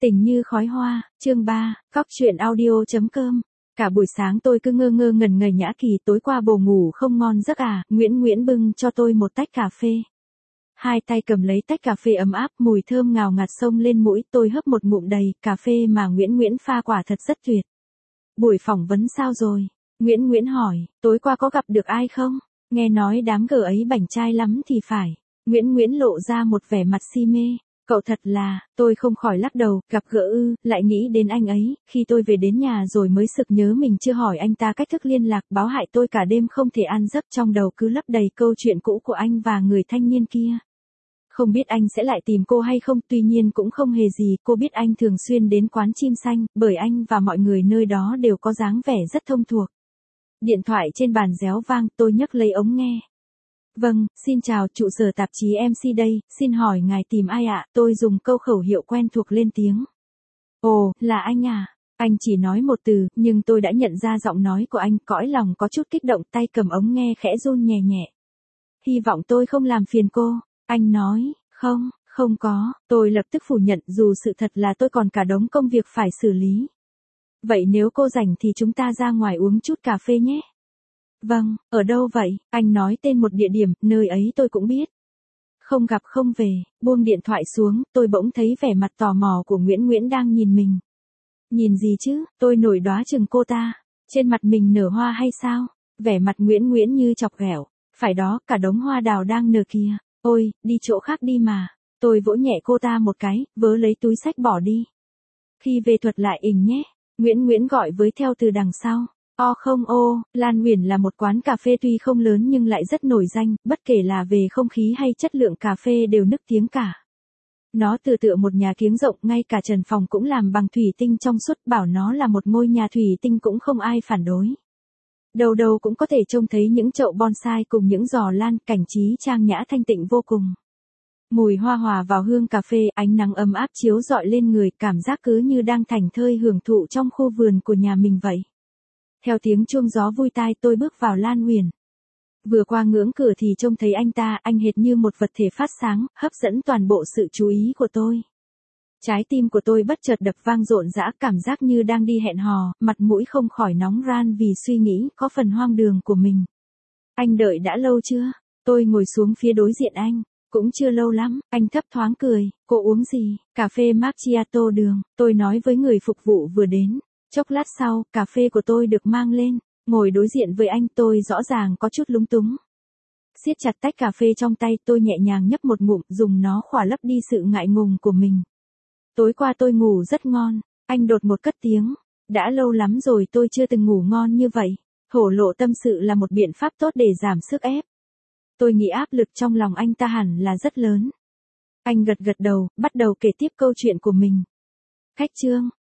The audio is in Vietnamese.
Tình như khói hoa, chương 3, cóc truyện audio.com. Cả buổi sáng tôi cứ ngơ ngơ ngẩn ngẩn Nhã Kỳ, tối qua bồ ngủ không ngon giấc à? Nguyễn bưng cho tôi một tách cà phê. Hai tay cầm lấy tách cà phê ấm áp, mùi thơm ngào ngạt xông lên mũi, tôi hớp một ngụm đầy, cà phê mà Nguyễn pha quả thật rất tuyệt. Buổi phỏng vấn sao rồi? Nguyễn hỏi, tối qua có gặp được ai không? Nghe nói đám gờ ấy bảnh trai lắm thì phải. Nguyễn lộ ra một vẻ mặt si mê. Cậu thật là, tôi không khỏi lắc đầu, gặp gỡ ư, lại nghĩ đến anh ấy, khi tôi về đến nhà rồi mới sực nhớ mình chưa hỏi anh ta cách thức liên lạc, báo hại tôi cả đêm không thể ăn giấc, trong đầu cứ lấp đầy câu chuyện cũ của anh và người thanh niên kia. Không biết anh sẽ lại tìm cô hay không, tuy nhiên cũng không hề gì, cô biết anh thường xuyên đến quán chim xanh, bởi anh và mọi người nơi đó đều có dáng vẻ rất thông thuộc. Điện thoại trên bàn réo vang, tôi nhấc lấy ống nghe. Vâng, xin chào, trụ sở tạp chí MC đây, xin hỏi ngài tìm ai ạ? Tôi dùng câu khẩu hiệu quen thuộc lên tiếng. Ồ, là anh à? Anh chỉ nói một từ, nhưng tôi đã nhận ra giọng nói của anh, cõi lòng có chút kích động, tay cầm ống nghe khẽ run nhẹ nhẹ. Hy vọng tôi không làm phiền cô. Anh nói, không có, tôi lập tức phủ nhận, dù sự thật là tôi còn cả đống công việc phải xử lý. Vậy nếu cô rảnh thì chúng ta ra ngoài uống chút cà phê nhé. Vâng, ở đâu vậy? Anh nói tên một địa điểm, nơi ấy tôi cũng biết. Không gặp không về, buông điện thoại xuống, tôi bỗng thấy vẻ mặt tò mò của Nguyễn đang nhìn mình. Nhìn gì chứ, tôi nổi đoá chừng cô ta. Trên mặt mình nở hoa hay sao? Vẻ mặt Nguyễn như chọc ghẹo. Phải đó, cả đống hoa đào đang nở kìa. Ôi, đi chỗ khác đi mà. Tôi vỗ nhẹ cô ta một cái, vớ lấy túi xách bỏ đi. Khi về thuật lại ỉnh nhé. Nguyễn gọi với theo từ đằng sau. Lan Huyền là một quán cà phê tuy không lớn nhưng lại rất nổi danh, bất kể là về không khí hay chất lượng cà phê đều nức tiếng cả. Nó tựa một nhà kiếng rộng, ngay cả trần phòng cũng làm bằng thủy tinh trong suốt, bảo nó là một ngôi nhà thủy tinh cũng không ai phản đối. Đầu cũng có thể trông thấy những chậu bonsai cùng những giò lan, cảnh trí trang nhã thanh tịnh vô cùng. Mùi hoa hòa vào hương cà phê, ánh nắng ấm áp chiếu rọi lên người, cảm giác cứ như đang thảnh thơi hưởng thụ trong khu vườn của nhà mình vậy. Theo tiếng chuông gió vui tai, tôi bước vào Lan Huyền. Vừa qua ngưỡng cửa thì trông thấy anh hệt như một vật thể phát sáng, hấp dẫn toàn bộ sự chú ý của tôi. Trái tim của tôi bất chợt đập vang rộn rã, cảm giác như đang đi hẹn hò, mặt mũi không khỏi nóng ran vì suy nghĩ có phần hoang đường của mình. Anh đợi đã lâu chưa? Tôi ngồi xuống phía đối diện anh. Cũng chưa lâu lắm, anh thấp thoáng cười. Cô uống gì? Cà phê macchiato đường, tôi nói với người phục vụ vừa đến. Chốc lát sau, cà phê của tôi được mang lên. Ngồi đối diện với anh, tôi rõ ràng có chút lúng túng. Siết chặt tách cà phê trong tay, tôi nhẹ nhàng nhấp một ngụm, dùng nó khỏa lấp đi sự ngại ngùng của mình. Tối qua tôi ngủ rất ngon. Anh đột ngột cất tiếng. Đã lâu lắm rồi tôi chưa từng ngủ ngon như vậy. Thổ lộ tâm sự là một biện pháp tốt để giảm sức ép. Tôi nghĩ áp lực trong lòng anh ta hẳn là rất lớn. Anh gật đầu, bắt đầu kể tiếp câu chuyện của mình. Khách trương,